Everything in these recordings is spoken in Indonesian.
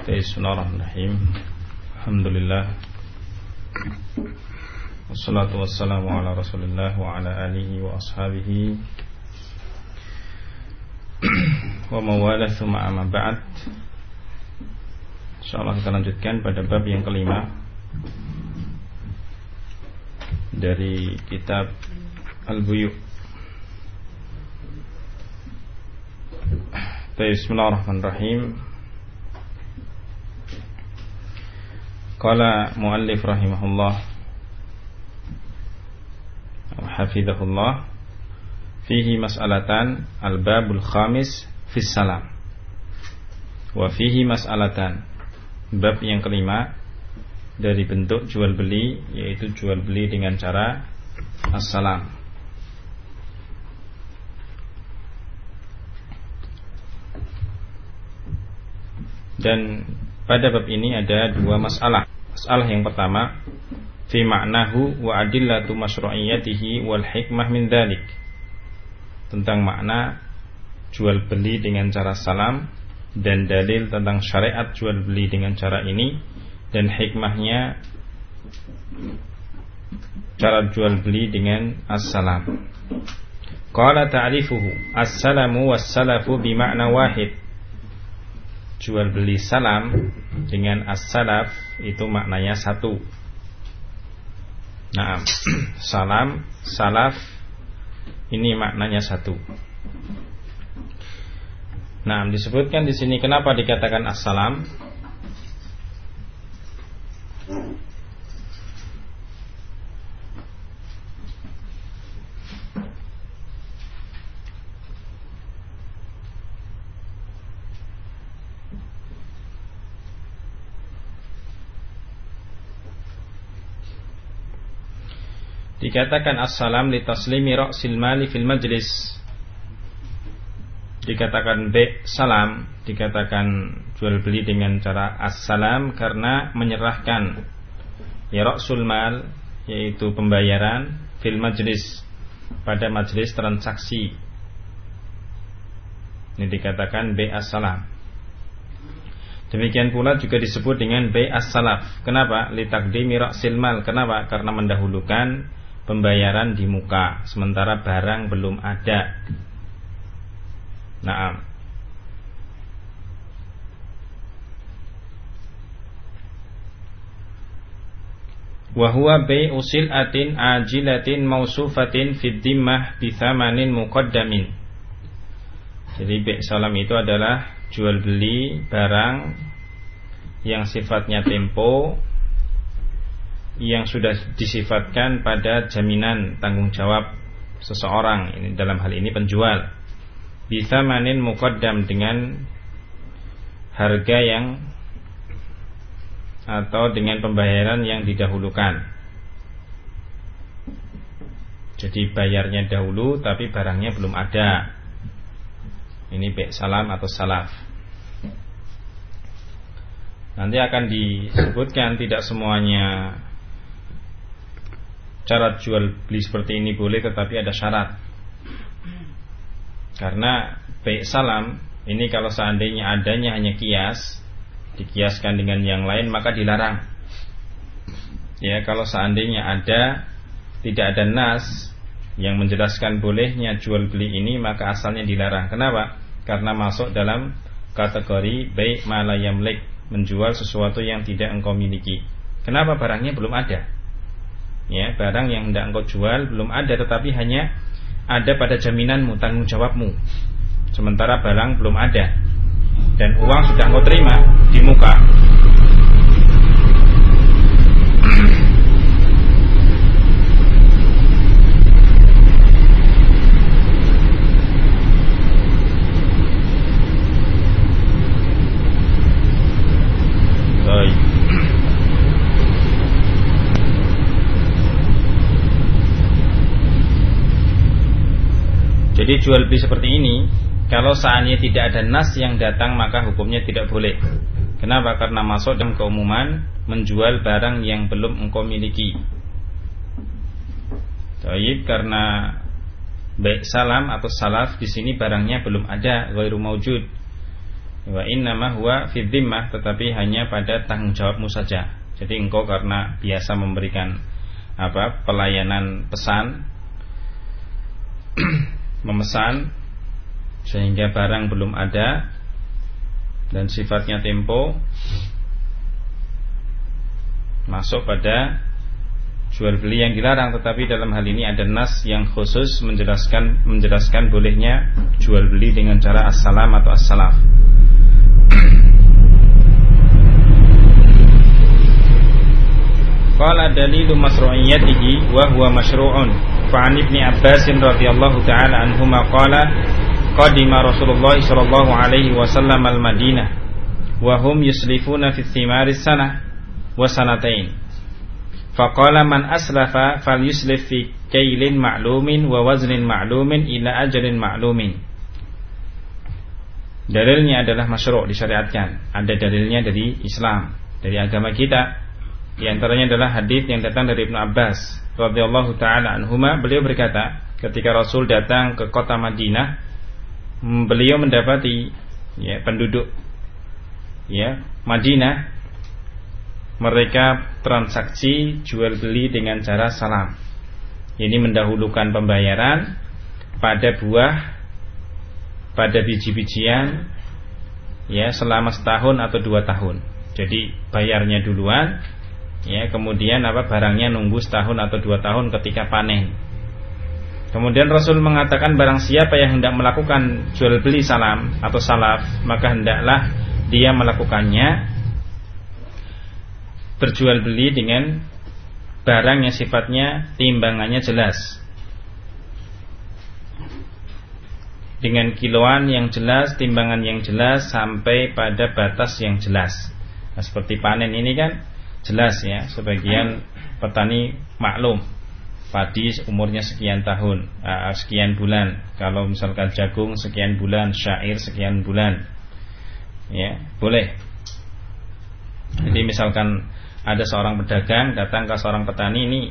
Bismillahirrahmanirrahim. Alhamdulillah. Wassalatu wassalamu ala Rasulillah wa ala alihi wa ashabihi wa mawalah thumma amma ba'd. Insyaallah kita lanjutkan pada bab yang kelima dari kitab Al-Buyu'. Bismillahirrahmanirrahim. Qala muallif rahimahullah hafizahullah fihi mas'alatan al-babul khamis fis salam wa fihi mas'alatan, bab yang kelima dari bentuk jual beli, yaitu jual beli dengan cara assalam. Dan pada bab ini ada dua masalah. Masalah yang pertama, fi ma'nahu wa adillatu masyru'iyyatihi wal hikmah min dzalik, tentang makna jual beli dengan cara salam dan dalil tentang syariat jual beli dengan cara ini dan hikmahnya cara jual beli dengan as-salam. Qala ta'rifuhu as-salamu was-salafu bi ma'na wahid. Jual beli salam dengan as-salaf itu maknanya satu. Nah, salam, salaf ini maknanya satu. Nah, disebutkan di sini kenapa dikatakan as-salam? Dikatakan as-salam li taslimi ra'sil mali fil majlis. Dikatakan salam, dikatakan jual beli dengan cara as-salam karena menyerahkan ya ra'sul mal, yaitu pembayaran fil majlis, pada majlis transaksi. Ini dikatakan as-salam. Demikian pula juga disebut dengan as-salaf. Kenapa? Li taqdimi ra'sil mal. Kenapa? Karena mendahulukan pembayaran di muka sementara barang belum ada. Naam. Wa huwa bai'u sil'atin ajilatin mausufatin fid dhimmah bi thamanin muqaddamin. Jadi bai' salam itu adalah jual beli barang yang sifatnya tempo, yang sudah disifatkan pada jaminan tanggung jawab seseorang, ini dalam hal ini penjual, bithamanin muqaddam, dengan harga yang atau dengan pembayaran yang didahulukan. Jadi bayarnya dahulu tapi barangnya belum ada. Ini bai' salam atau salaf. Nanti akan disebutkan tidak semuanya cara jual beli seperti ini boleh, tetapi ada syarat. Karena bai' salam ini kalau seandainya adanya hanya kias, dikiaskan dengan yang lain, maka dilarang. Ya, kalau seandainya tidak ada nas yang menjelaskan bolehnya jual beli ini, maka asalnya dilarang. Kenapa? Karena masuk dalam kategori bai' ma la yamlik, menjual sesuatu yang tidak engkau miliki. Kenapa? Barangnya belum ada. Ya, barang yang hendak engkau jual belum ada, tetapi hanya ada pada jaminanmu, tanggung jawabmu, sementara barang belum ada dan uang sudah engkau terima di muka. Jadi jual beli seperti ini, kalau seandainya tidak ada nas yang datang, maka hukumnya tidak boleh. Kenapa? Karena masuk dalam keumuman menjual barang yang belum engkau miliki. Baik, karena bai' salam atau salaf di sini barangnya belum ada, ghairu maujud. Wa innama huwa fi dhimmah, tetapi hanya pada tanggung jawabmu saja. Jadi engkau karena biasa memberikan pelayanan pesan, memesan, sehingga barang belum ada dan sifatnya tempo, masuk pada jual beli yang dilarang. Tetapi dalam hal ini ada nas yang khusus menjelaskan bolehnya jual beli dengan cara as-salam atau as-salaf. Qala dalilu masru'iyyatihi wa huwa masyru'un. Fa'an Ibni Abbas radhiyallahu ta'ala anhuma qala qadima Rasulullah sallallahu alaihi wasallam al-Madinah wa hum yuslifuna fi thimari sanah wa sanatain. Faqala man aslafa falyuslif fi kailin ma'lumin wa waznin ma'lumin ila ajalin ma'lumin. Dalilnya adalah masyru', disyariatkan. Ada dalilnya dari Islam, dari agama kita. Di antaranya adalah hadis yang datang dari Ibnu Abbas radhiyallahu taala anhuma. Beliau berkata, ketika Rasul datang ke kota Madinah, beliau mendapati penduduk Madinah, mereka transaksi jual beli dengan cara salam. Ini mendahulukan pembayaran pada buah, pada biji-bijian, selama setahun atau 2 tahun. Jadi bayarnya duluan, kemudian barangnya nunggu setahun atau 2 tahun ketika panen. Kemudian Rasul mengatakan, barang siapa yang hendak melakukan jual beli salam atau salaf, maka hendaklah dia melakukannya berjual beli dengan barang yang sifatnya timbangannya jelas, dengan kiloan yang jelas, timbangan yang jelas, sampai pada batas yang jelas. Nah, seperti panen ini kan jelas sebagian petani maklum, padi umurnya sekian tahun, sekian bulan. Kalau misalkan jagung sekian bulan, syair sekian bulan, boleh. Jadi misalkan ada seorang pedagang datang ke seorang petani, ini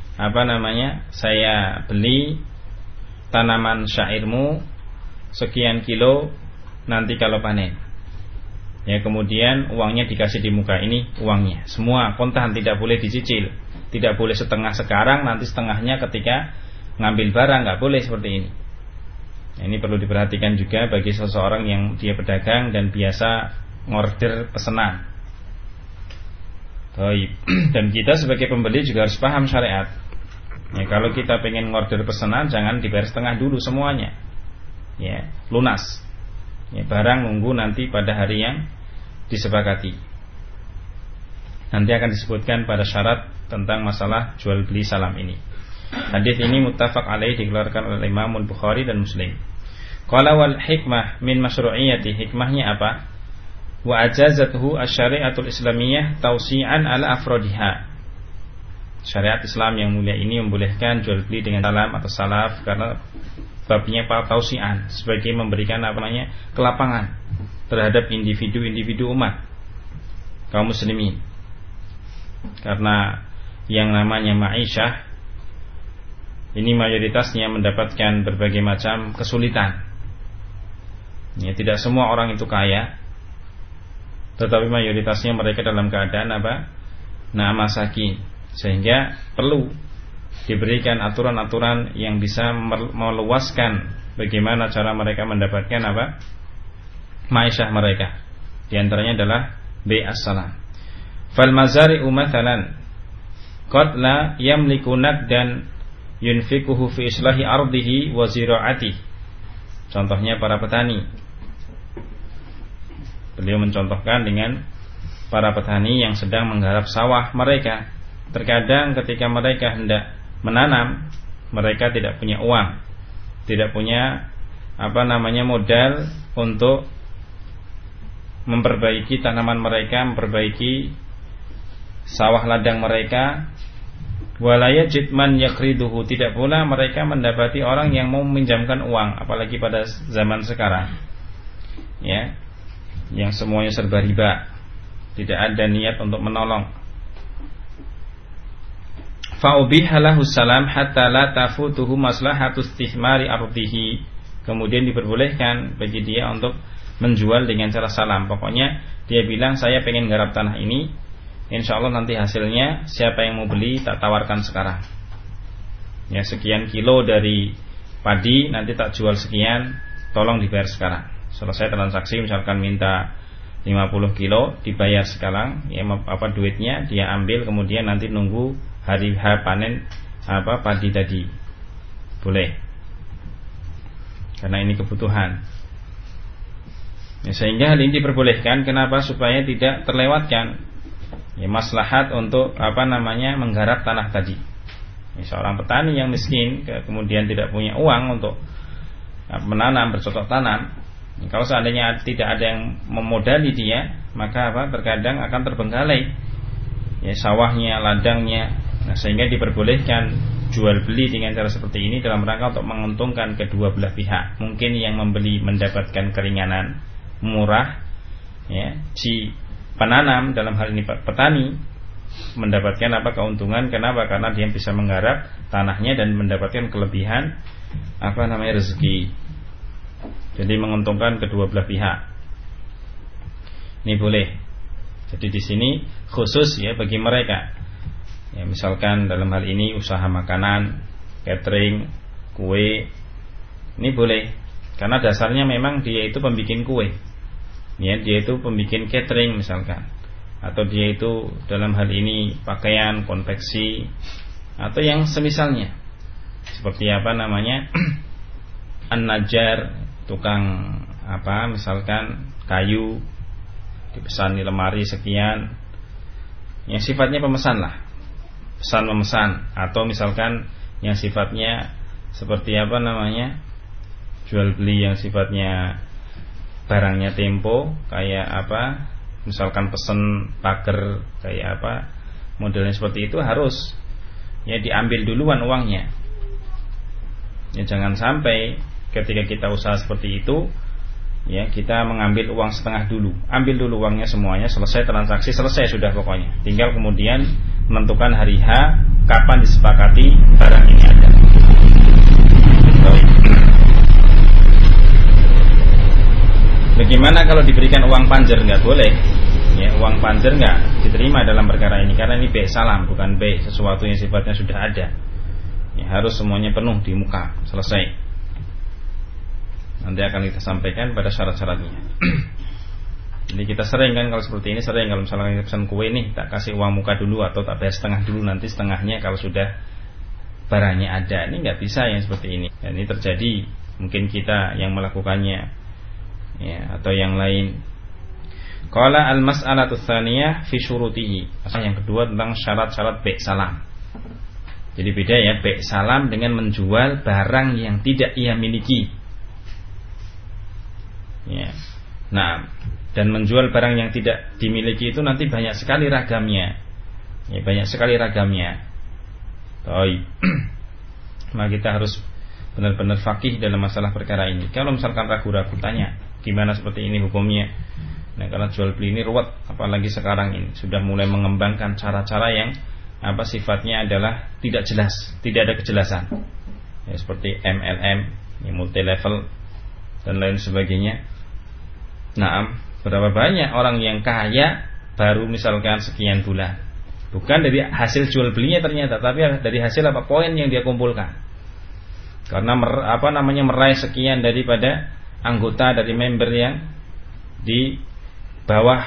saya beli tanaman syairmu sekian kilo nanti kalau panen. Kemudian uangnya dikasih di muka, ini uangnya semua kontan, tidak boleh dicicil, tidak boleh setengah sekarang nanti setengahnya ketika ngambil barang, nggak boleh seperti ini. Ini perlu diperhatikan juga bagi seseorang yang dia pedagang dan biasa ngorder pesanan. Dan kita sebagai pembeli juga harus paham syariat. Kalau kita pengen ngorder pesanan, jangan dibayar setengah dulu semuanya, lunas. Barang nunggu nanti pada hari yang disepakati. Nanti akan disebutkan pada syarat tentang masalah jual beli salam ini. Hadis ini muttafaq alaih, dikeluarkan oleh Imam Bukhari dan Muslim. Qala wal hikmah min masyru'iyyati, hikmahnya apa? Wa ajazatuhu asy-syari'atul islamiyah tausi'an ala afrodiha. Syariat Islam yang mulia ini membolehkan jual beli dengan salam atau salaf karena babnya tausi'an, sebagai memberikan kelapangan terhadap individu-individu umat kaum muslimin. Karena yang namanya ma'isyah ini mayoritasnya mendapatkan berbagai macam kesulitan. Tidak semua orang itu kaya, tetapi mayoritasnya mereka dalam keadaan masakin, sehingga perlu diberikan aturan-aturan yang bisa meluaskan bagaimana cara mereka mendapatkan ma'isyah mereka. Di antaranya adalah bai'as salam. Fal mazari'u mathalan qad la yamliku naqdan yunfikuhu fi islahi ardihi wa zira'atihi. Contohnya para petani. Beliau mencontohkan dengan para petani yang sedang menggarap sawah mereka. Terkadang ketika mereka hendak menanam, mereka tidak punya uang, tidak punya modal untuk memperbaiki tanaman mereka, memperbaiki sawah ladang mereka. Wala yajid man yaqriduhu, tidak pula mereka mendapati orang yang mau meminjamkan uang, apalagi pada zaman sekarang yang semuanya serba riba, tidak ada niat untuk menolong. Fa'ubihalahu salam hatta la tafutuhu maslahatu istithmari ardihi. Kemudian diperbolehkan bagi dia untuk menjual dengan cara salam. Pokoknya dia bilang saya pengen garap tanah ini, insya Allah nanti hasilnya siapa yang mau beli tak tawarkan sekarang. Ya, sekian kilo dari padi nanti tak jual sekian, tolong dibayar sekarang. Selesai transaksi misalkan minta 50 kilo dibayar sekarang, ya duitnya dia ambil, kemudian nanti nunggu hari H panen padi tadi. Boleh. Karena ini kebutuhan. Ya, sehingga hal ini diperbolehkan. Kenapa? Supaya tidak terlewatkan ya maslahat untuk menggarap tanah tadi. Ya, seorang petani yang miskin kemudian tidak punya uang untuk menanam, bercocok tanam. Ya, kalau seandainya tidak ada yang memodali dia, maka terkadang akan terbengkalai ya sawahnya, ladangnya. Nah, sehingga diperbolehkan jual beli dengan cara seperti ini dalam rangka untuk menguntungkan kedua belah pihak. Mungkin yang membeli mendapatkan keringanan murah, ya, si penanam dalam hal ini petani mendapatkan keuntungan. Kenapa? Karena dia bisa menggarap tanahnya dan mendapatkan kelebihan rezeki. Jadi menguntungkan kedua belah pihak. Ini boleh. Jadi di sini khusus ya bagi mereka. Ya, misalkan dalam hal ini usaha makanan, catering, kue, ini boleh. Karena dasarnya memang dia itu pembikin kue. Ya, dia itu pembikin catering misalkan. Atau dia itu dalam hal ini pakaian, konveksi, atau yang semisalnya. Seperti an-najjar, tukang misalkan kayu, dipesan di lemari sekian. Yang sifatnya pemesan lah. Pesan memesan, atau misalkan yang sifatnya seperti jual beli yang sifatnya barangnya tempo, kayak misalkan pesen pagar kayak modelnya seperti itu, harus ya diambil duluan uangnya. Ya, jangan sampai ketika kita usaha seperti itu ya kita mengambil uang setengah dulu. Ambil dulu uangnya semuanya, selesai transaksi, selesai sudah pokoknya. Tinggal kemudian menentukan hari H kapan disepakati barang ini ada. Bagaimana kalau diberikan uang panjer? Nggak boleh. Ya, uang panjer nggak diterima dalam perkara ini, karena ini B salam, bukan B sesuatu yang sifatnya sudah ada. Ya, harus semuanya penuh di muka, selesai. Nanti akan kita sampaikan pada syarat-syaratnya. Jadi kita sering kan kalau seperti ini, sering kalau misalnya kita pesan kue nih, tak kasih uang muka dulu atau tak bayar setengah dulu, nanti setengahnya kalau sudah barangnya ada. Ini nggak bisa yang seperti ini. Dan ini terjadi, mungkin kita yang melakukannya ya, atau yang lain. Qala al-mas'alatu tsaniyah fi syurutihi. Masalah yang kedua tentang syarat-syarat bai' salam. Jadi beda ya bai' salam dengan menjual barang yang tidak ia miliki. Ya. Nah, dan menjual barang yang tidak dimiliki itu nanti banyak sekali ragamnya. Ya, banyak sekali ragamnya. Baik. Maka kita harus benar-benar faqih dalam masalah perkara ini. Kalau misalkan ragu-ragu, tanya gimana seperti ini hukumnya. Nah, karena jual beli ini ruwet, apalagi sekarang ini sudah mulai mengembangkan cara-cara yang sifatnya adalah tidak jelas, tidak ada kejelasan. Ya, seperti MLM, multi level dan lain sebagainya. Nah, berapa banyak orang yang kaya baru misalkan sekian bulan, bukan dari hasil jual belinya ternyata, tapi dari hasil poin yang dia kumpulkan. Karena meraih sekian daripada anggota dari member yang di bawah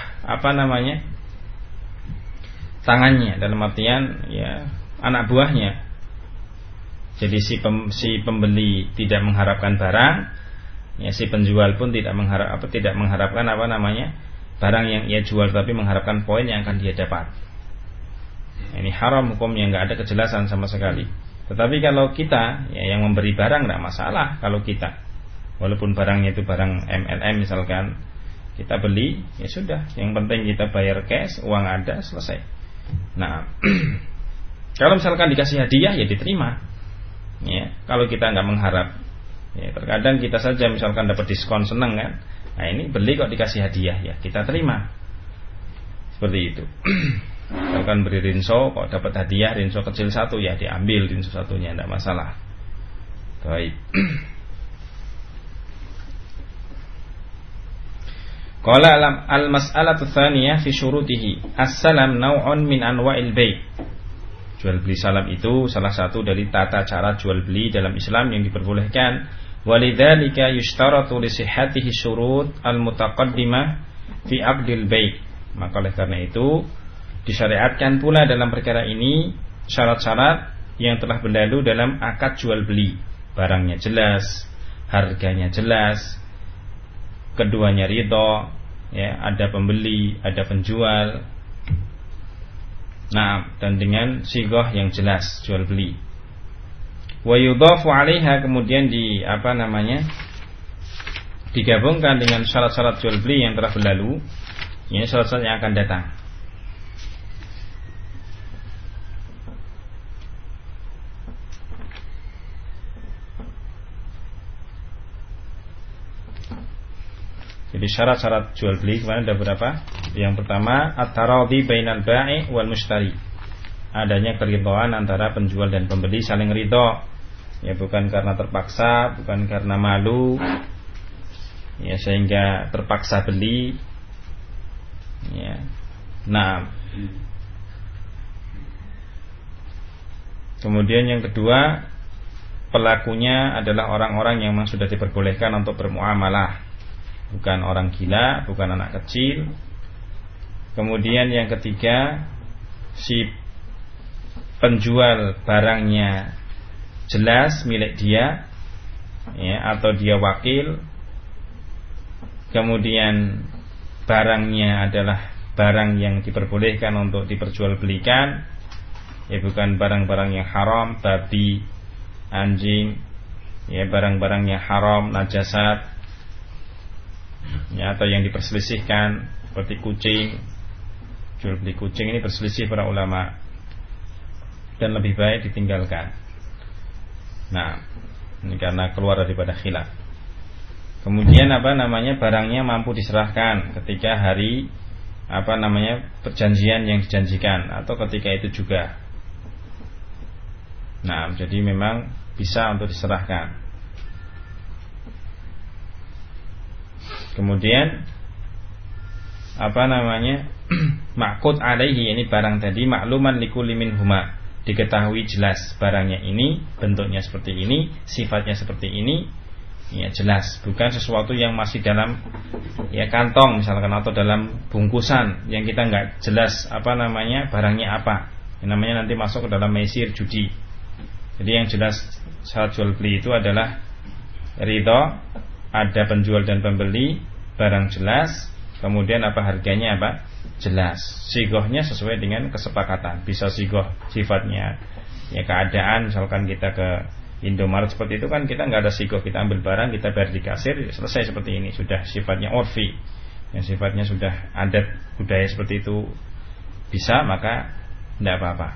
tangannya, dalam artian ya anak buahnya. Jadi si pembeli tidak mengharapkan barang, ya si penjual pun tidak mengharapkan barang yang ia jual, tapi mengharapkan poin yang akan dia dapat. Ini haram hukumnya, nggak ada kejelasan sama sekali. Tetapi kalau kita ya, yang memberi barang tidak masalah. Kalau kita walaupun barangnya itu barang MLM misalkan, kita beli ya sudah, yang penting kita bayar cash, uang ada, selesai. Nah, kalau misalkan dikasih hadiah ya diterima. Ya, kalau kita nggak mengharap, ya terkadang kita saja misalkan dapat diskon seneng kan. Nah, ini beli kok dikasih hadiah, ya kita terima. Seperti itu. Misalkan beri rinso kok dapat hadiah rinso kecil satu, ya diambil rinso satunya, tidak masalah. Baik. Qala al-mas'alatu tsaniyah fi syurutihi. As-salam naw'un min anwa'il bai'. Jual beli salam itu salah satu dari tata cara jual beli dalam Islam yang diperbolehkan. Walidzalika yushtaratu li sihhatihi syurut al-mutaqaddimah fi 'aqdil bai'. Maka oleh karena itu disyariatkan pula dalam perkara ini syarat-syarat yang telah berlalu dalam akad jual beli. Barangnya jelas, harganya jelas, keduanya ridho, ya, ada pembeli, ada penjual. Nah, dan dengan sighah yang jelas jual beli. Wa yudhafu 'alaiha, kemudian digabungkan dengan syarat-syarat jual beli yang telah berlalu. Ini syarat-syarat yang akan datang. Jadi syarat-syarat jual beli kemarin ada berapa? Yang pertama, at-taradhi bainal bai' wal mushtari. Adanya keridhaan antara penjual dan pembeli, saling ridho. Ya, bukan karena terpaksa, bukan karena malu, ya, sehingga terpaksa beli. Ya. Nah, kemudian yang kedua, pelakunya adalah orang-orang yang memang sudah diperbolehkan untuk bermuamalah, bukan orang gila, bukan anak kecil. Kemudian yang ketiga, si penjual barangnya jelas milik dia, ya, atau dia wakil. Kemudian barangnya adalah barang yang diperbolehkan untuk diperjualbelikan, ya, bukan barang-barang yang haram, babi, anjing, ya, barang-barang yang haram, najasat, ya, atau yang diperselisihkan seperti kucing. Jual beli kucing ini berselisih para ulama dan lebih baik ditinggalkan. Nah, ini karena keluar daripada khilaf. Kemudian barangnya mampu diserahkan ketika hari perjanjian yang dijanjikan atau ketika itu juga. Nah, jadi memang bisa untuk diserahkan. Kemudian ma'qud alaihi, ini barang tadi makluman likulli minhuma, diketahui jelas barangnya ini bentuknya seperti ini, sifatnya seperti ini, ya, jelas, bukan sesuatu yang masih dalam, ya, kantong misalkan atau dalam bungkusan yang kita nggak jelas barangnya apa. Yang namanya nanti masuk ke dalam maisir, judi. Jadi yang jelas syarat jual beli itu adalah ridho, ada penjual dan pembeli, barang jelas, kemudian harganya jelas, sighahnya sesuai dengan kesepakatan. Bisa sighah sifatnya, ya, keadaan, misalkan kita ke Indomaret seperti itu kan kita nggak ada sighah, kita ambil barang, kita bayar di kasir, selesai seperti ini, sudah sifatnya urfi, yang sifatnya sudah adat budaya seperti itu, bisa, maka tidak apa-apa.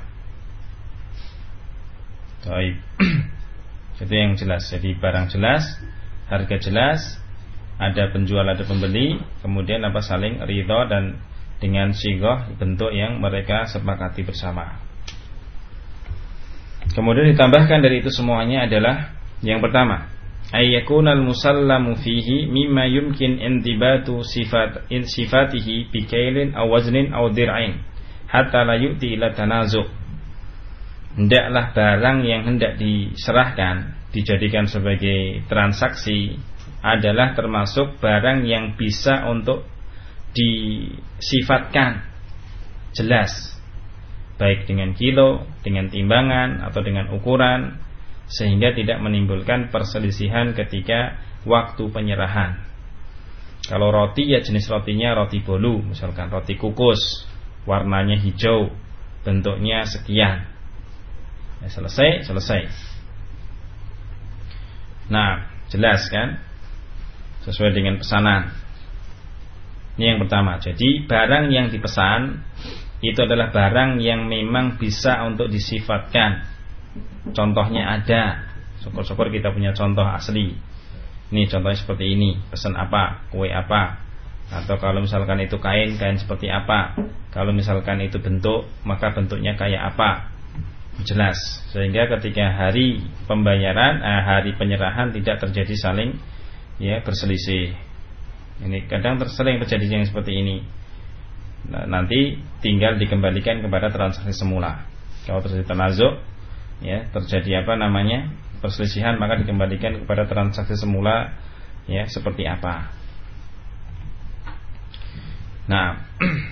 Baik. Itu yang jelas. Jadi barang jelas, harga jelas, ada penjual ada pembeli, kemudian saling ridho dan dengan sighah bentuk yang mereka sepakati bersama. Kemudian ditambahkan dari itu semuanya adalah yang pertama, ayyakunal musallamu fihi mimma yumkin intibatu sifatihi bikailin aw waznin aw dir'ain hatta la yu'ti ila tanazu'. Hendaklah barang yang hendak diserahkan, dijadikan sebagai transaksi, adalah termasuk barang yang bisa untuk disifatkan jelas, baik dengan kilo, dengan timbangan, atau dengan ukuran, sehingga tidak menimbulkan perselisihan ketika waktu penyerahan. Kalau roti, ya jenis rotinya roti bolu, misalkan roti kukus, warnanya hijau, bentuknya sekian, ya, selesai. Nah, jelas kan, sesuai dengan pesanan. Ini yang pertama. Jadi barang yang dipesan itu adalah barang yang memang bisa untuk disifatkan. Contohnya ada, syukur-syukur kita punya contoh asli. Ini contohnya seperti ini, pesan apa, kue apa, atau kalau misalkan itu kain seperti apa, kalau misalkan itu bentuk, maka bentuknya kayak apa, jelas. Sehingga ketika hari pembayaran, hari penyerahan tidak terjadi saling, ya, berselisih. Ini kadang sering terjadi yang seperti ini. Nah, nanti tinggal dikembalikan kepada transaksi semula. Kalau terjadi tanazuk, ya, terjadi perselisihan, maka dikembalikan kepada transaksi semula, ya, seperti apa. Nah,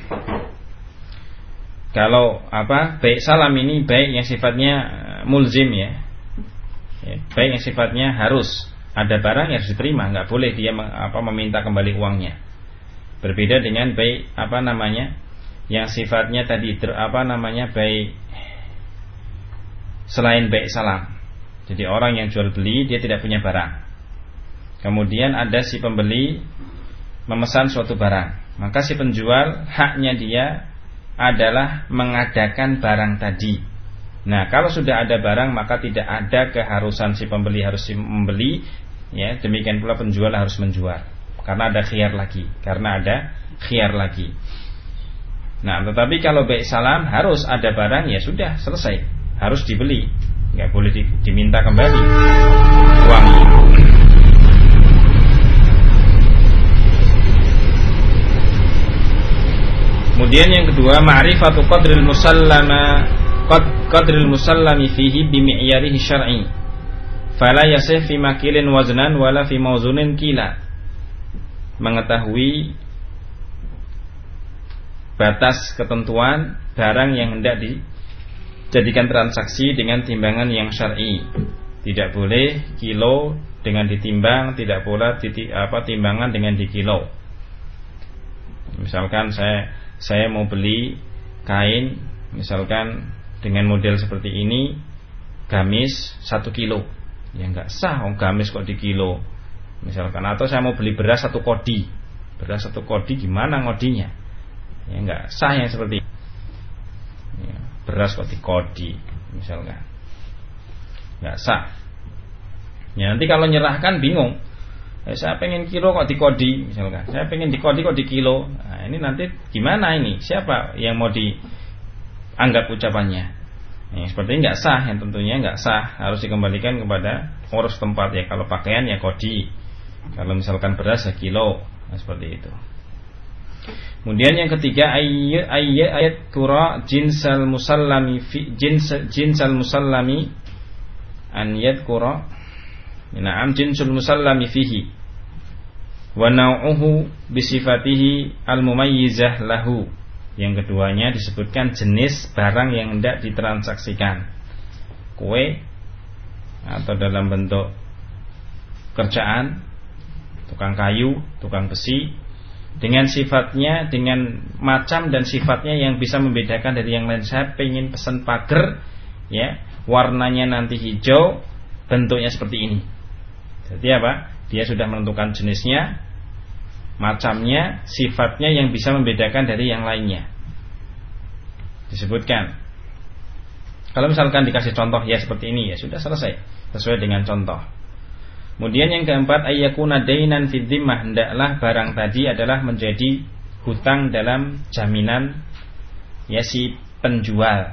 kalau baik salam ini baik yang sifatnya mulzim, ya, baik yang sifatnya harus ada barang yang harus diterima, nggak boleh dia meminta kembali uangnya. Berbeda dengan baik yang sifatnya tadi baik selain baik salam. Jadi orang yang jual beli dia tidak punya barang. Kemudian ada si pembeli memesan suatu barang, maka si penjual haknya dia adalah mengadakan barang tadi. Nah, kalau sudah ada barang maka tidak ada keharusan si pembeli harus membeli, ya, demikian pula penjual harus menjual. Karena ada khiyar lagi. Nah, tetapi kalau baik salam harus ada barang, ya sudah selesai, harus dibeli, nggak boleh diminta kembali uangnya. Kemudian yang kedua, ma'rifatu qadril musallami fihi bimi'yarihi syar'i. Fala yasih fi makilin waznan wala fi mawzunin kila. Mengetahui batas ketentuan barang yang hendak dijadikan transaksi dengan timbangan yang syar'i. Tidak boleh kilo dengan ditimbang, tidak pula timbangan dengan dikilo. Misalkan saya mau beli kain, misalkan dengan model seperti ini, gamis 1 kilo, ya nggak sah, gamis kok di kilo, misalkan. Atau saya mau beli beras 1 kodi, gimana ngodinya? Ya nggak sah yang seperti ini. Ya, beras kok di kodi, misalkan, nggak sah. Ya, nanti kalau nyerahkan bingung. Saya pengen kilo kok di kodi, misalkan. Saya pengen di kodi kok di kilo. Nah, ini nanti gimana ini? Siapa yang mau dianggap ucapannya? Nah, seperti ini nggak sah, yang tentunya nggak sah, harus dikembalikan kepada urus tempat, ya. Kalau pakaian ya kodi, kalau misalkan beras ya kilo, nah, seperti itu. Kemudian yang ketiga, ayat kura jinsal musallami an yadkura jinsul musallami fihi wa nau'uhu bisifatihi al-mumayyizah lahu. Yang keduanya disebutkan jenis barang yang hendak ditransaksikan, kue atau dalam bentuk kerjaan, tukang kayu, tukang besi, dengan sifatnya, dengan macam dan sifatnya yang bisa membedakan dari yang lain. Saya pengen pesan pagar, ya, warnanya nanti hijau, bentuknya seperti ini. Jadi dia sudah menentukan jenisnya, macamnya, sifatnya yang bisa membedakan dari yang lainnya. Disebutkan. Kalau misalkan dikasih contoh, ya seperti ini, ya sudah selesai, sesuai dengan contoh. Kemudian yang keempat, ayyakuna dainan fid dhimmah, hendaklah barang tadi adalah menjadi hutang dalam jaminan, ya, si penjual.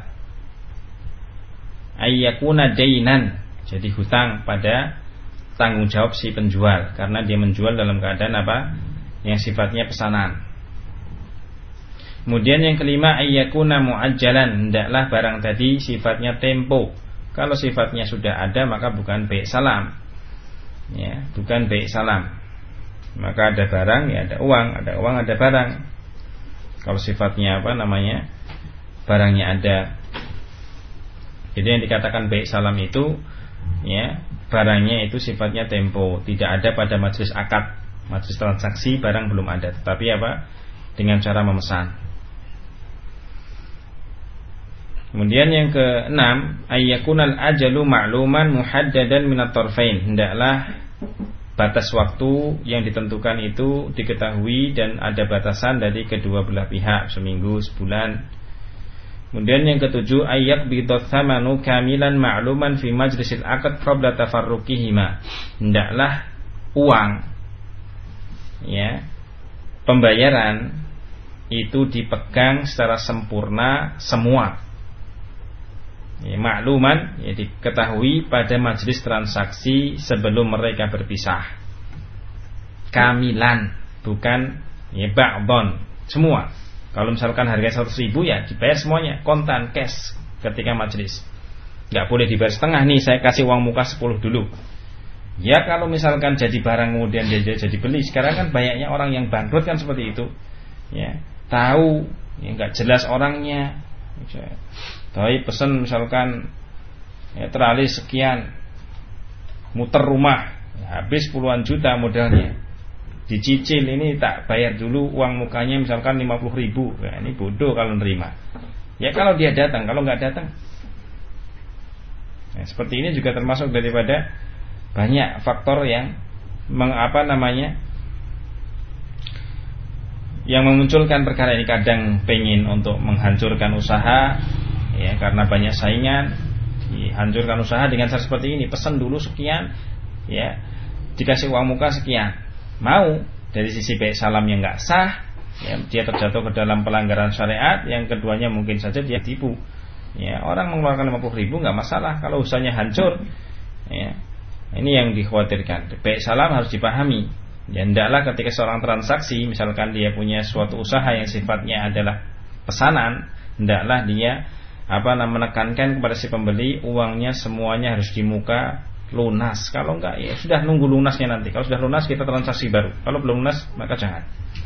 Ayyakuna dainan, jadi hutang pada tanggung jawab si penjual, karena dia menjual dalam keadaan yang sifatnya pesanan. Kemudian yang kelima, ayyakuna muajjalan, hendaklah barang tadi sifatnya tempo. Kalau sifatnya sudah ada maka bukan baik salam, ya, bukan baik salam. Maka ada barang, ya ada uang, ada barang. Kalau sifatnya barangnya ada. Jadi yang dikatakan baik salam itu, ya, barangnya itu sifatnya tempo, tidak ada pada majelis akad, majelis transaksi barang belum ada, tetapi dengan cara memesan. Kemudian yang keenam, ayyakunal ajalu ma'luman muhaddadan minat tarfain, hendaklah batas waktu yang ditentukan itu diketahui dan ada batasan dari kedua belah pihak, seminggu, sebulan. Kemudian yang ketujuh, ayyak bidot thamanu kamilan ma'luman fi majlisil akad qabla tafarruqihima, hendaklah uang, ya, pembayaran itu dipegang secara sempurna semua, ya, ma'luman, ya, diketahui pada majlis transaksi sebelum mereka berpisah. Kamilan, bukan ya ba'don, semua. Kalau misalkan harga 100.000 ya dibayar semuanya, kontan, cash ketika majelis. Nggak boleh dibayar setengah, nih saya kasih uang muka 10 dulu. Ya kalau misalkan jadi barang kemudian dia jadi beli, sekarang kan banyaknya orang yang bangkrut kan seperti itu. Ya, tahu ya nggak jelas orangnya. Tapi pesan misalkan ya, teralis sekian, muter rumah, ya, habis puluhan juta modalnya, dicicil, ini tak bayar dulu uang mukanya misalkan 50.000. Ya, ini bodoh kalau nerima. Ya kalau dia datang, kalau nggak datang, ya, seperti ini juga termasuk daripada banyak faktor yang yang memunculkan perkara ini. Kadang pengen untuk menghancurkan usaha, ya karena banyak saingan, dihancurkan usaha dengan cara seperti ini. Pesan dulu sekian, ya dikasih uang muka sekian. Mau dari sisi baik salam yang nggak sah, ya, dia terjatuh ke dalam pelanggaran syariat. Yang keduanya mungkin saja dia tipu. Ya, orang mengeluarkan 50.000 nggak masalah kalau usahanya hancur. Ya, ini yang dikhawatirkan. Baik salam harus dipahami. Ya, hendaklah ketika seorang transaksi, misalkan dia punya suatu usaha yang sifatnya adalah pesanan, hendaklah dia menekankan kepada si pembeli uangnya semuanya harus di muka lunas. Kalau enggak ya sudah nunggu lunasnya nanti. Kalau sudah lunas kita transaksi baru. Kalau belum lunas maka jangan.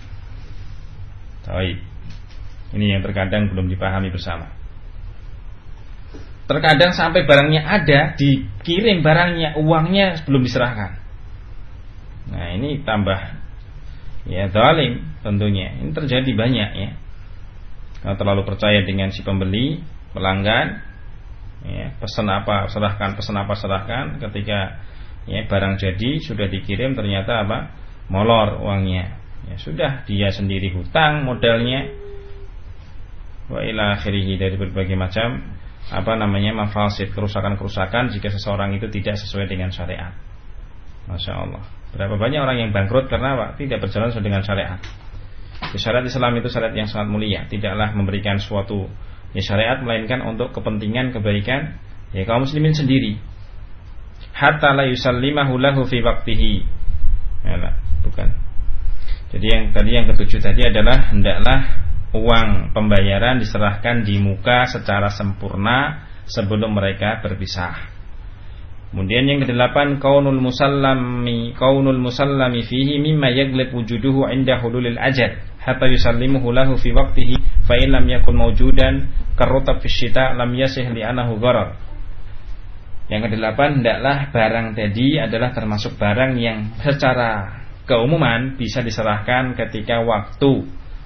Baik. Ini yang terkadang belum dipahami bersama. Terkadang sampai barangnya ada, dikirim barangnya, uangnya belum diserahkan. Nah ini tambah ya zalim tentunya. Ini terjadi banyak ya. Kalau terlalu percaya dengan si pembeli, pelanggan, ya, pesan apa serahkan, pesan apa serahkan. Ketika ya barang jadi sudah dikirim ternyata molor uangnya. Ya sudah, dia sendiri hutang modalnya. Wa ila akhirih, dari berbagai macam mafasid, kerusakan-kerusakan jika seseorang itu tidak sesuai dengan syariat. Masya Allah. Berapa banyak orang yang bangkrut karena tidak berjalan sesuai dengan syariat. Syariat Islam itu syariat yang sangat mulia. Tidaklah memberikan suatu syariat melainkan untuk kepentingan kebaikan ya kaum muslimin sendiri. Hatta la yusallimahu lahu fi waqtihi. Ya, bukan. Jadi yang ketujuh tadi adalah hendaklah uang pembayaran diserahkan di muka secara sempurna sebelum mereka berpisah. Kemudian yang kedelapan, kaunul musallami fihi mimma yaglib wujuduhu inda hululil ajal hatta yusallimuhu lahu fi waqtihi fa in lam yakun mawjudan karutab fi syita lam yasih li anahu gharar. Yang kedelapan, hendaklah barang tadi adalah termasuk barang yang secara keumuman bisa diserahkan ketika waktu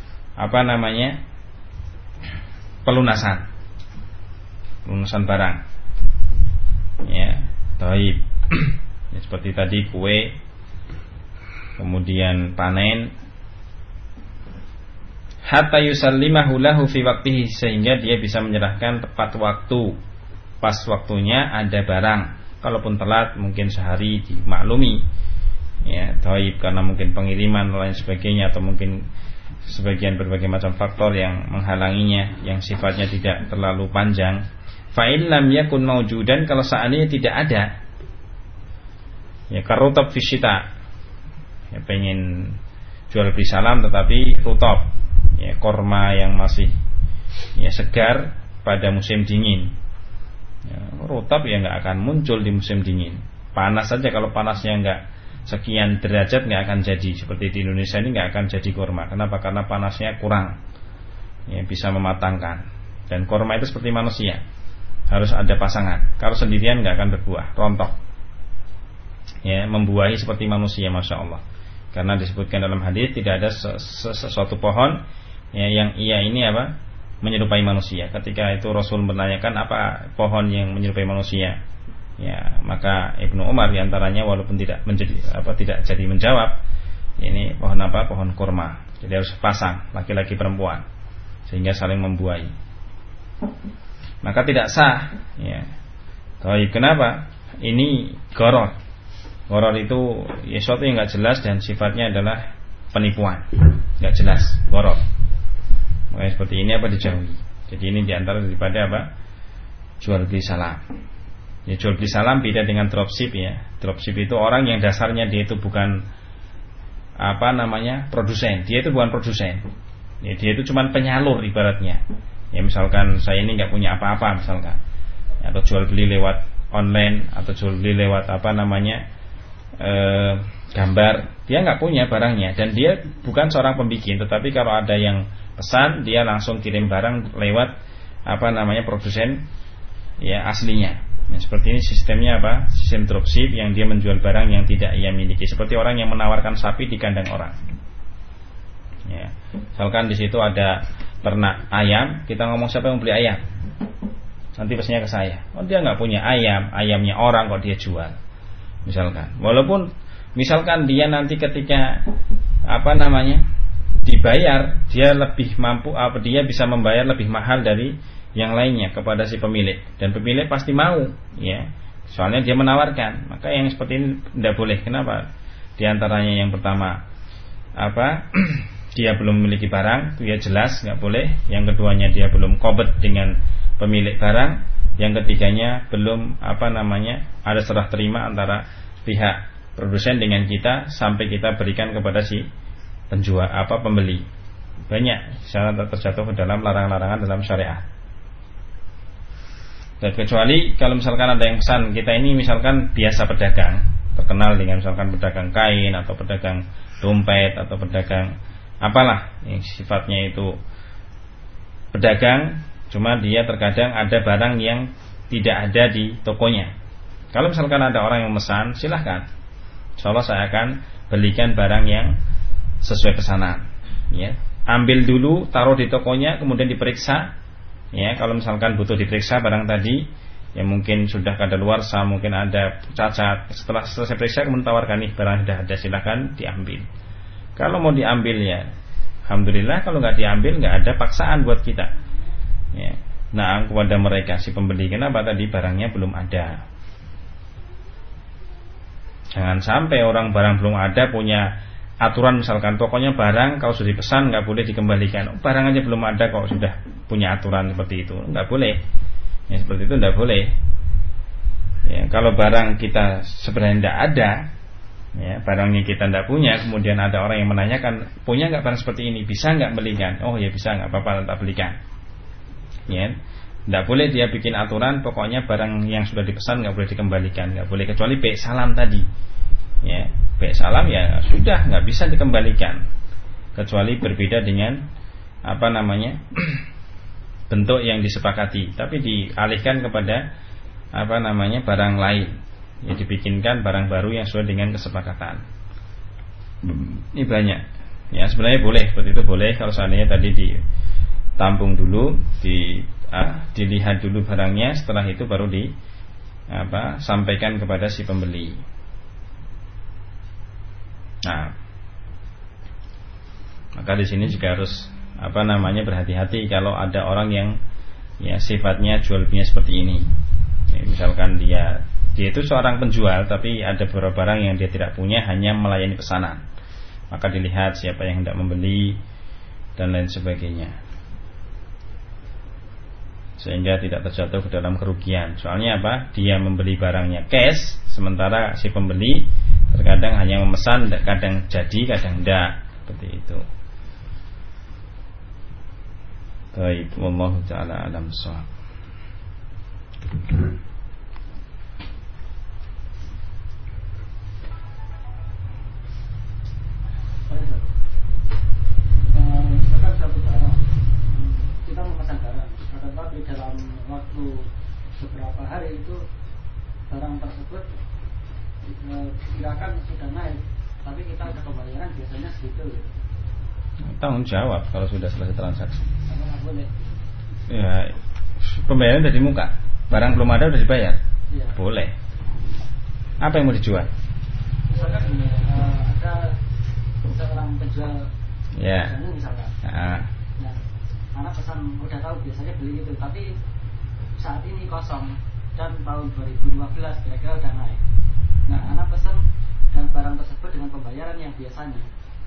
pelunasan barang. Ya. Taib. Ya, seperti tadi kue, kemudian panen, hatta yusallimahu lahu fi waqtihi, sehingga dia bisa menyerahkan tepat waktu, pas waktunya ada barang. Kalaupun telat mungkin sehari dimaklumi. Ya, taib, karena mungkin pengiriman dan lain sebagainya, atau mungkin sebagian berbagai macam faktor yang menghalanginya, yang sifatnya tidak terlalu panjang. Fa'in lam yakun mawjudan, kalau seandainya tidak ada, ya karutab fisyita, ya pengen jual beli salam tetapi rutab, ya korma yang masih ya segar pada musim dingin. Ya, rutab ya nggak akan muncul di musim dingin. Panas saja, kalau panasnya nggak sekian derajat nggak akan jadi. Seperti di Indonesia ini nggak akan jadi korma. Kenapa? Karena panasnya kurang, ya bisa mematangkan. Dan korma itu seperti manusia, harus ada pasangan. Kalau sendirian nggak akan berbuah, rontok. Ya, membuahi seperti manusia, masya Allah. Karena disebutkan dalam hadis tidak ada sesuatu pohon ya, yang ini menyerupai manusia. Ketika itu Rasul menanyakan apa pohon yang menyerupai manusia. Ya, maka Ibnu Umar diantaranya walaupun tidak jadi menjawab, ini pohon apa? Pohon kurma. Jadi harus pasang, laki-laki perempuan, sehingga saling membuahi. Maka tidak sah. Ya. Tapi kenapa? Ini gharar. Gharar itu ya sesuatu yang nggak jelas dan sifatnya adalah penipuan, nggak jelas. Gharar. Makanya seperti ini dijauhi. Jadi ini diantara daripada jual beli salam. Ya, jual beli salam beda dengan dropship ya. Dropship itu orang yang dasarnya dia itu bukan produsen. Dia itu bukan produsen. Ya, dia itu cuma penyalur ibaratnya. Ya misalkan saya ini nggak punya apa-apa misalkan, atau jual beli lewat online, atau jual beli lewat gambar, dia nggak punya barangnya dan dia bukan seorang pembikin. Tetapi kalau ada yang pesan, dia langsung kirim barang lewat produsen ya aslinya. Nah, seperti ini sistemnya sistem dropship yang dia menjual barang yang tidak ia miliki. Seperti orang yang menawarkan sapi di kandang orang. Ya, misalkan di situ ada ternak ayam, kita ngomong siapa yang beli ayam? Nanti pesannya ke saya. Oh, dia nggak punya ayam, ayamnya orang kok dia jual. Misalkan, walaupun misalkan dia nanti ketika dibayar, dia lebih mampu, dia bisa membayar lebih mahal dari yang lainnya kepada si pemilik, dan pemilik pasti mau, ya, soalnya dia menawarkan. Maka yang seperti ini tidak boleh. Kenapa? Di antaranya yang pertama, dia belum memiliki barang, itu ya jelas nggak boleh. Yang keduanya, dia belum kobat dengan pemilik barang. Yang ketiganya, belum ada serah terima antara pihak produsen dengan kita sampai kita berikan kepada si penjual pembeli. Banyak syarat terjatuh ke dalam larangan-larangan dalam syariat. Dan kecuali kalau misalkan ada yang pesan, kita ini misalkan biasa pedagang, terkenal dengan misalkan pedagang kain atau pedagang dompet atau pedagang apalah yang sifatnya itu pedagang, cuma dia terkadang ada barang yang tidak ada di tokonya. Kalau misalkan ada orang yang memesan, silahkan, insyaallah saya akan belikan barang yang sesuai pesanan, ya. Ambil dulu, taruh di tokonya, kemudian diperiksa. Ya, kalau misalkan butuh diperiksa barang tadi, yang mungkin sudah kadaluarsa, mungkin ada cacat, setelah selesai periksa kemudian tawarkan, nih barang sudah ada, silakan diambil. Kalau mau diambil ya alhamdulillah, kalau nggak diambil nggak ada paksaan buat kita. Ya. Nah, kepada mereka si pembeli, kenapa tadi barangnya belum ada? Jangan sampai orang barang belum ada punya aturan, misalkan tokonya barang kalau sudah dipesan nggak boleh dikembalikan. Barang aja belum ada kok sudah punya aturan seperti itu, nggak boleh. Ya, seperti itu nggak boleh. Ya, kalau barang kita sebenarnya tidak ada, ya, barangnya kita tidak punya, kemudian ada orang yang menanyakan, punya nggak barang seperti ini, bisa nggak belikan? Oh ya bisa, nggak apa-apa, tak belikan. Ya, tidak boleh dia bikin aturan, pokoknya barang yang sudah dipesan nggak boleh dikembalikan, nggak boleh, kecuali baik salam tadi. Ya, baik salam ya sudah nggak bisa dikembalikan, kecuali berbeda dengan bentuk yang disepakati, tapi dialihkan kepada barang lain, ya, dibikinkan barang baru yang sesuai dengan kesepakatan. Ini banyak, ya, sebenarnya boleh seperti itu, boleh kalau seandainya tadi ditampung dulu, dilihat dulu barangnya, setelah itu baru sampaikan kepada si pembeli. Nah, maka di sini juga harus berhati-hati kalau ada orang yang ya sifatnya jual belinya seperti ini. Ya, misalkan dia itu seorang penjual, tapi ada beberapa barang yang dia tidak punya, hanya melayani pesanan. Maka dilihat siapa yang hendak membeli dan lain sebagainya, sehingga tidak terjatuh ke dalam kerugian. Soalnya dia membeli barangnya cash, sementara si pembeli terkadang hanya memesan, kadang jadi, kadang tidak, seperti itu. Baik, wallahu ta'ala alam shawab. Misalkan satu barang, kita memesan barang, tapi dalam waktu beberapa hari itu barang tersebut kirakan sudah naik, tapi kita ada pembayaran biasanya segitu. Tanggung jawab kalau sudah selesai transaksi. Apakah boleh? Ya, pembayaran sudah di muka, barang belum ada sudah dibayar. Ya. Boleh. Apa yang mau dijual? Misalkan ada seorang penjual, ya, misalkan. Nah, anak pesan udah tahu biasanya beli itu, tapi saat ini kosong dan tahun 2015 kira-kira udah naik. Nah, anak pesan dan barang tersebut dengan pembayaran yang biasanya.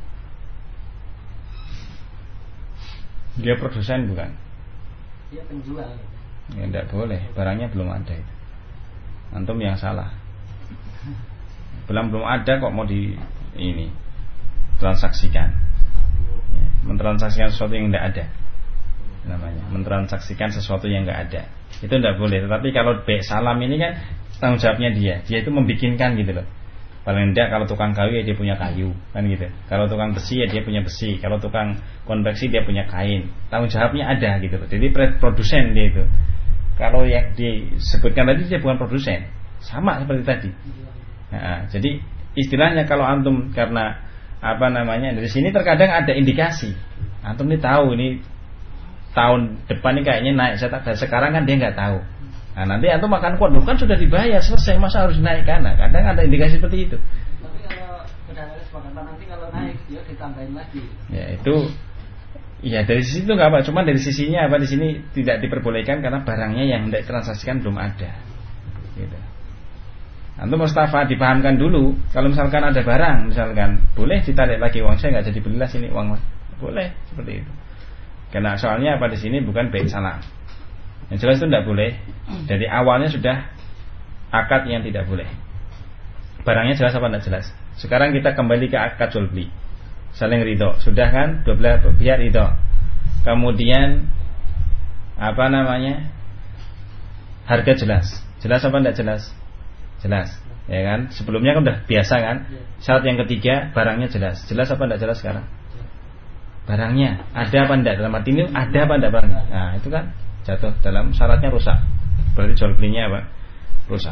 Dia produsen bukan? Dia penjual. Ya tidak boleh, barangnya belum ada itu. Antum yang salah. Belum ada kok mau di ini. mentransaksikan. Ya, mentransaksikan sesuatu yang tidak ada namanya, mentransaksikan sesuatu yang nggak ada, itu tidak boleh. Tetapi kalau be' salam ini kan tanggung jawabnya dia itu membikinkan gitu loh. Paling tidak kalau tukang kayu ya dia punya kayu kan gitu. Kalau tukang besi ya dia punya besi. Kalau tukang konveksi dia punya kain. Tanggung jawabnya ada gitu loh. Jadi produsen dia itu. Kalau yang disebutkan tadi dia bukan produsen, sama seperti tadi. Nah, jadi istilahnya kalau antum karena apa namanya dari sini terkadang ada indikasi. Antum ini tahu ini tahun depan ini kayaknya naik. Sekarang kan dia nggak tahu. Nah, nanti antum makan kuat, kan sudah dibayar selesai, masa harus naik karena kadang ada indikasi seperti itu. Tapi kalau sudah ada kesepakatan nanti kalau naik dia ditambahin lagi. Ya itu, ya dari sisi itu nggak apa, cuma dari sisinya apa di sini tidak diperbolehkan karena barangnya yang hendak transaksikan belum ada. Gitu. Antum Mustafa dipahamkan dulu, kalau misalkan ada barang, misalkan boleh ditarik lagi uang saya nggak jadi belilah sini uang, boleh seperti itu. Karena soalnya apa di sini bukan be' salam. Yang jelas itu tidak boleh. Dari awalnya sudah akad yang tidak boleh. Barangnya jelas apa tidak jelas. Sekarang kita kembali ke akad jual beli, saling ridho. Sudah kan, dua belah pihak ridho. Kemudian apa namanya, harga jelas. Jelas apa tidak jelas? Jelas, ya kan. Sebelumnya kan udah biasa kan. Syarat yang ketiga, barangnya jelas. Jelas apa tidak jelas sekarang? Barangnya ada apa tidak, dalam arti ini ada apa tidak barangnya. Nah itu kan jatuh dalam syaratnya rusak. Berarti jual belinya apa? Rusak.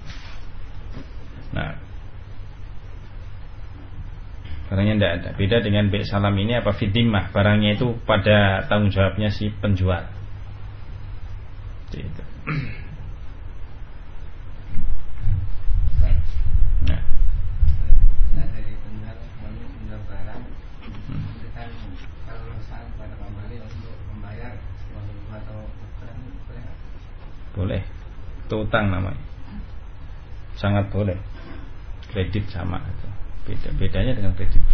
Nah, barangnya tidak ada. Beda dengan be' salam ini apa fiddimah, barangnya itu pada tanggung jawabnya si penjual. Itu. Nah. Dari penjual barang, kan kalau usaha pada pembeli untuk membayar atau boleh. Itu utang namanya. Sangat boleh. Kredit sama itu. Bedanya dengan kredit.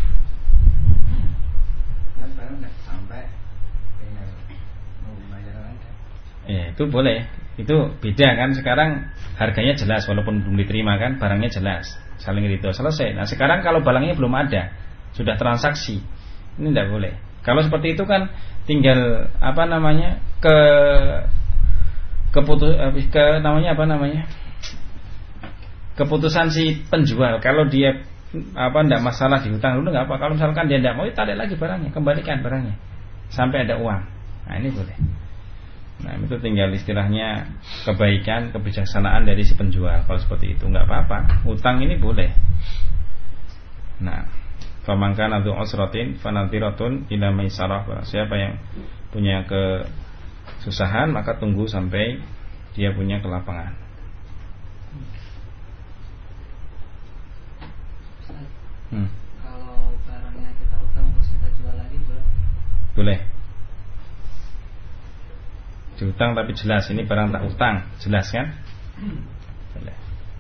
Kan barang nggak sampai mau membayar lagi. Ya itu boleh. Itu beda kan. Sekarang harganya jelas walaupun belum diterima kan, barangnya jelas. Saling ridho, selesai. Nah sekarang kalau barangnya belum ada, sudah transaksi, ini tidak boleh. Kalau seperti itu kan tinggal apa namanya keputusan si penjual. Kalau dia apa tidak masalah dihutang dulu nggak apa. Kalau misalkan dia tidak mau, tarik lagi barangnya, kembalikan barangnya sampai ada uang. Nah ini boleh. Nah itu tinggal istilahnya kebaikan, kebijaksanaan dari si penjual. Kalau seperti itu nggak apa-apa. Utang ini boleh. Nah, famangkan adu usratin fanadhiratun ila maisarah. Siapa yang punya kesusahan maka tunggu sampai dia punya kelapangan. Kalau barangnya kita utang terus kita jual lagi boleh? Boleh. Diutang tapi jelas ini barang tak utang, jelas kan? Boleh.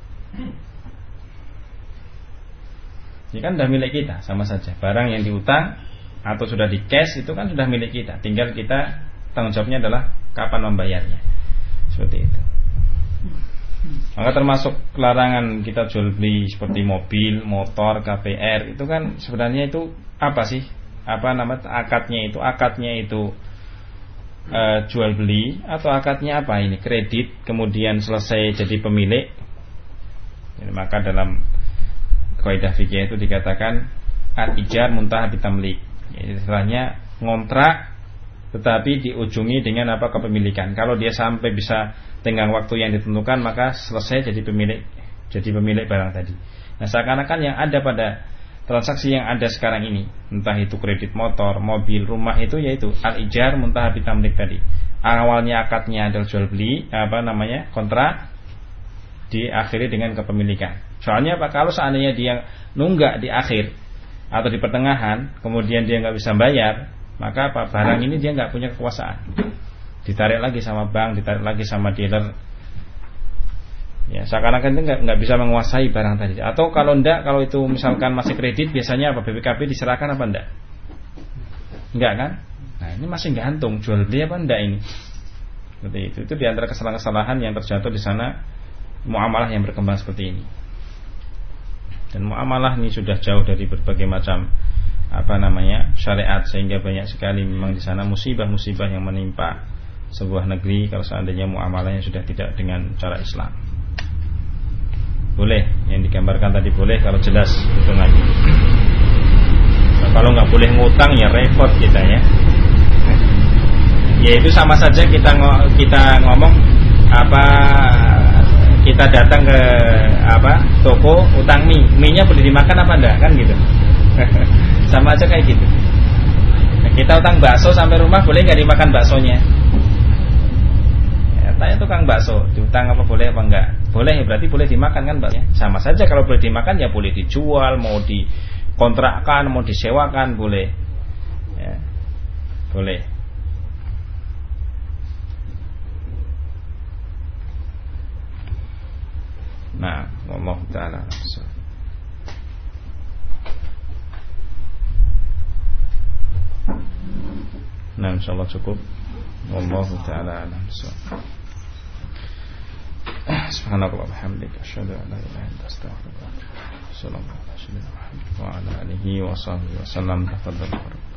Ini kan sudah milik kita, sama saja. Barang yang diutang atau sudah di cash itu kan sudah milik kita. Tinggal kita tanggung jawabnya adalah kapan membayarnya. Seperti itu. Maka termasuk larangan kita jual beli seperti mobil, motor, KPR itu kan sebenarnya itu apa sih? Apa namanya akadnya itu? Akadnya itu jual beli atau akadnya apa ini? Kredit kemudian selesai jadi pemilik. Jadi, maka dalam kaidah fikih itu dikatakan al-ijar muntaha bitamlik. Istilahnya ngontrak tetapi diujungi dengan apa, kepemilikan. Kalau dia sampai bisa dengan waktu yang ditentukan maka selesai jadi pemilik barang tadi. Nah seakan-akan yang ada pada transaksi yang ada sekarang ini, entah itu kredit motor, mobil, rumah, itu yaitu al-ijar muntaha bitamlik tadi. Awalnya akadnya adalah jual beli, kontrak, diakhiri dengan kepemilikan. Soalnya apa? Kalau seandainya dia nunggak di akhir atau di pertengahan, kemudian dia nggak bisa bayar, maka apa? Barang ini dia nggak punya kekuasaan. Ditarik lagi sama bank, ditarik lagi sama dealer. Ya, seakan-akan itu nggak bisa menguasai barang tadi. Atau kalau itu misalkan masih kredit, biasanya apa? BPKB diserahkan apa enggak? Enggak kan? Nah ini masih gantung, jual beli apa enggak ini? Seperti itu. Itu diantara kesalahan-kesalahan yang terjatuh di sana, muamalah yang berkembang seperti ini. Dan muamalah ini sudah jauh dari berbagai macam syariat, sehingga banyak sekali memang di sana musibah-musibah yang menimpa sebuah negeri kalau seandainya muamalahnya sudah tidak dengan cara Islam. Boleh yang digambarkan tadi, boleh kalau jelas hitungannya. Nah, kalau nggak boleh ngutang ya repot kita ya. Ya itu sama saja kita ngomong kita datang ke toko utang mie-nya boleh dimakan apa enggak, kan gitu. Sama aja kayak gitu. Nah, kita utang bakso sampai rumah, boleh nggak dimakan baksonya? Ya, tanya tukang bakso, diutang apa boleh apa enggak? Boleh, berarti boleh dimakan kan baksonya. Sama saja kalau boleh dimakan ya boleh dijual, mau dikontrakkan, mau disewakan, boleh. Ya, boleh. Nah, wallahu ta'ala. Nah, insyaallah cukup. Wallahu ta'ala a'lam. Subhanallah wa bihamdika asyhadu an la ilaha illa anta astaghfiruka wa atubu ilaik. Sallallahu alaihi wa ala alihi wa sahbihi wa sallam. Tafadhal.